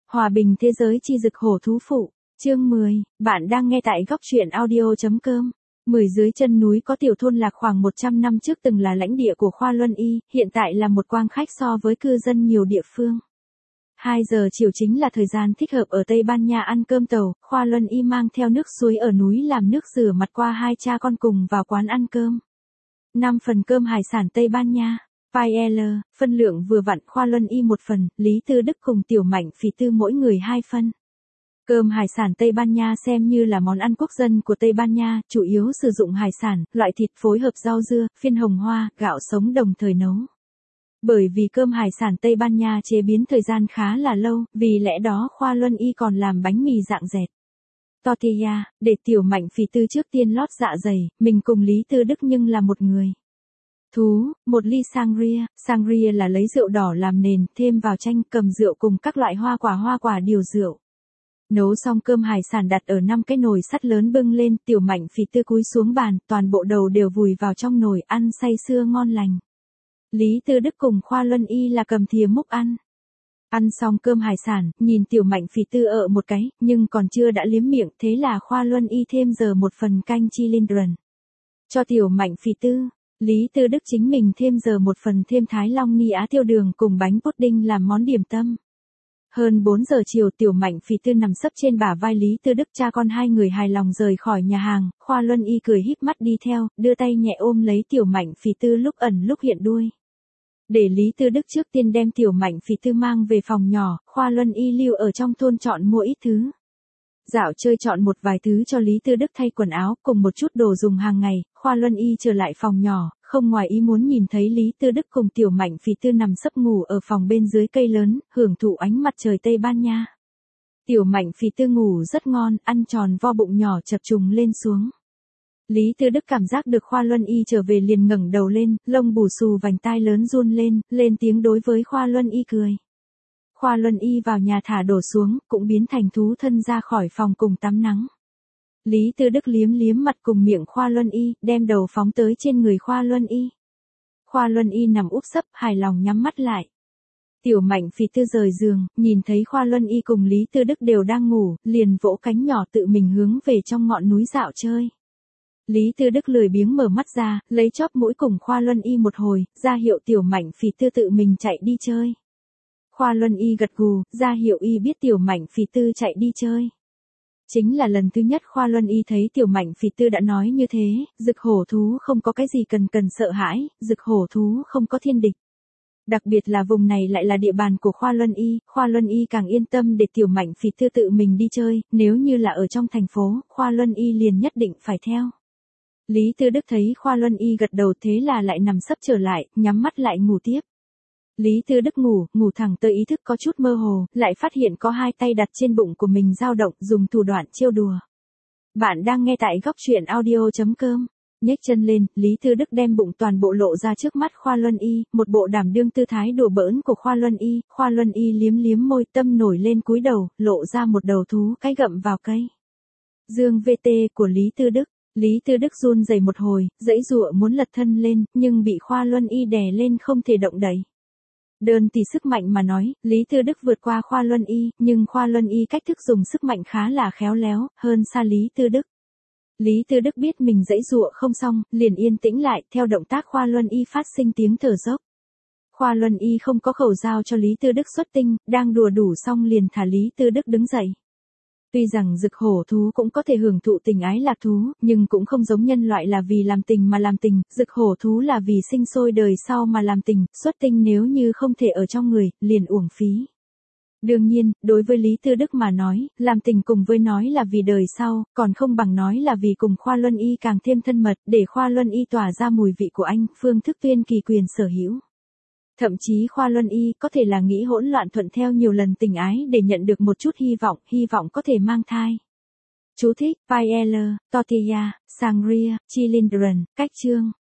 Hòa bình thế giới chi dực hổ thú phụ, chương 10, bạn đang nghe tại góc truyện audio.com. 10 dưới chân núi có tiểu thôn lạc khoảng 100 năm trước từng là lãnh địa của Khoa Luân Y, hiện tại là một quang khách so với cư dân nhiều địa phương. 2 giờ chiều chính là thời gian thích hợp ở Tây Ban Nha ăn cơm tàu, Khoa Luân Y mang theo nước suối ở núi làm nước rửa mặt qua hai cha con cùng vào quán ăn cơm. 5 phần cơm hải sản Tây Ban Nha. Paella, phân lượng vừa vặn, Khoa Luân Y 1 phần, Lý Tư Đức cùng Tiểu Mạnh Phỉ Tư mỗi người 2 phân. Cơm hải sản Tây Ban Nha xem như là món ăn quốc dân của Tây Ban Nha, chủ yếu sử dụng hải sản, loại thịt phối hợp rau dưa, phiên hồng hoa, gạo sống đồng thời nấu. Bởi vì cơm hải sản Tây Ban Nha chế biến thời gian khá là lâu, vì lẽ đó Khoa Luân Y còn làm bánh mì dạng dẹt. Tortilla, để Tiểu Mạnh Phỉ Tư trước tiên lót dạ dày, mình cùng Lý Tư Đức nhưng là một người. Thú, 1 ly sangria là lấy rượu đỏ làm nền, thêm vào chanh, cầm rượu cùng các loại hoa quả điều rượu. Nấu xong cơm hải sản đặt ở 5 cái nồi sắt lớn bưng lên, Tiểu Mạnh Phỉ Tư cúi xuống bàn, toàn bộ đầu đều vùi vào trong nồi, ăn say sưa ngon lành. Lý Tư Đức cùng Khoa Luân Y là cầm thìa múc ăn. Ăn xong cơm hải sản, nhìn Tiểu Mạnh Phỉ Tư một cái, nhưng còn chưa đã liếm miệng, thế là Khoa Luân Y thêm giờ 1 phần canh chilindrần. Cho Tiểu Mạnh Phỉ Tư. Lý Tư Đức chính mình thêm giờ 1 phần thêm Thái Long ni á tiêu đường cùng bánh pudding làm món điểm tâm. Hơn 4 giờ chiều, Tiểu Mạnh Phỉ Tư nằm sấp trên bả vai Lý Tư Đức, cha con hai người hài lòng rời khỏi nhà hàng, Khoa Luân Y cười híp mắt đi theo, đưa tay nhẹ ôm lấy Tiểu Mạnh Phỉ Tư lúc ẩn lúc hiện đuôi. Để Lý Tư Đức trước tiên đem Tiểu Mạnh Phỉ Tư mang về phòng nhỏ, Khoa Luân Y lưu ở trong thôn chọn mua ít thứ. Dạo chơi chọn một vài thứ cho Lý Tư Đức thay quần áo, cùng một chút đồ dùng hàng ngày, Khoa Luân Y trở lại phòng nhỏ, không ngoài ý muốn nhìn thấy Lý Tư Đức cùng Tiểu Mạnh Phỉ Tư nằm sấp ngủ ở phòng bên dưới cây lớn, hưởng thụ ánh mặt trời Tây Ban Nha. Tiểu Mạnh Phỉ Tư ngủ rất ngon, ăn tròn vo bụng nhỏ chập trùng lên xuống. Lý Tư Đức cảm giác được Khoa Luân Y trở về liền ngẩng đầu lên, lông bù xù vành tai lớn run lên tiếng đối với Khoa Luân Y cười. Khoa Luân Y vào nhà thả đổ xuống, cũng biến thành thú thân ra khỏi phòng cùng tắm nắng. Lý Tư Đức liếm mặt cùng miệng Khoa Luân Y, đem đầu phóng tới trên người Khoa Luân Y. Khoa Luân Y nằm úp sấp, hài lòng nhắm mắt lại. Tiểu Mạnh Phỉ Tư rời giường, nhìn thấy Khoa Luân Y cùng Lý Tư Đức đều đang ngủ, liền vỗ cánh nhỏ tự mình hướng về trong ngọn núi dạo chơi. Lý Tư Đức lười biếng mở mắt ra, lấy chóp mũi cùng Khoa Luân Y một hồi, ra hiệu Tiểu Mạnh Phỉ Tư tự mình chạy đi chơi. Khoa Luân Y gật gù, ra hiệu Y biết Tiểu Mạnh Phỉ Tư chạy đi chơi. Chính là lần thứ nhất Khoa Luân Y thấy Tiểu Mạnh Phỉ Tư đã nói như thế, dực hổ thú không có cái gì cần sợ hãi, dực hổ thú không có thiên địch. Đặc biệt là vùng này lại là địa bàn của Khoa Luân Y càng yên tâm để Tiểu Mạnh Phỉ Tư tự mình đi chơi, nếu như là ở trong thành phố, Khoa Luân Y liền nhất định phải theo. Lý Tư Đức thấy Khoa Luân Y gật đầu thế là lại nằm sấp trở lại, nhắm mắt lại ngủ tiếp. Lý Tư Đức ngủ thẳng tới ý thức có chút mơ hồ, lại phát hiện có 2 tay đặt trên bụng của mình dao động, dùng thủ đoạn trêu đùa. Bạn đang nghe tại góc truyện audio.com. Nhếch chân lên, Lý Tư Đức đem bụng toàn bộ lộ ra trước mắt Khoa Luân Y, một bộ đảm đương tư thái đùa bỡn của Khoa Luân Y liếm môi, tâm nổi lên cúi đầu, lộ ra một đầu thú cái gặm vào cây. Dương VT của Lý Tư Đức. Lý Tư Đức run rẩy một hồi, giãy giụa muốn lật thân lên, nhưng bị Khoa Luân Y đè lên không thể động đậy. Đơn tỷ sức mạnh mà nói, Lý Tư Đức vượt qua Khoa Luân Y, nhưng Khoa Luân Y cách thức dùng sức mạnh khá là khéo léo, hơn xa Lý Tư Đức. Lý Tư Đức biết mình giãy giụa không xong, liền yên tĩnh lại, theo động tác Khoa Luân Y phát sinh tiếng thở dốc. Khoa Luân Y không có khẩu dao cho Lý Tư Đức xuất tinh, đang đùa đủ xong liền thả Lý Tư Đức đứng dậy. Tuy rằng dực hổ thú cũng có thể hưởng thụ tình ái lạc thú, nhưng cũng không giống nhân loại là vì làm tình mà làm tình, dực hổ thú là vì sinh sôi đời sau mà làm tình, xuất tinh nếu như không thể ở trong người, liền uổng phí. Đương nhiên, đối với Lý Tư Đức mà nói, làm tình cùng với nói là vì đời sau, còn không bằng nói là vì cùng Khoa Luân Y càng thêm thân mật, để Khoa Luân Y tỏa ra mùi vị của anh, phương thức tuyên kỳ quyền sở hữu. Thậm chí Khoa Luân Y có thể là nghĩ hỗn loạn thuận theo nhiều lần tình ái để nhận được một chút hy vọng có thể mang thai. Chú thích, paella, tortilla, sangria, chilindrần, cách chương.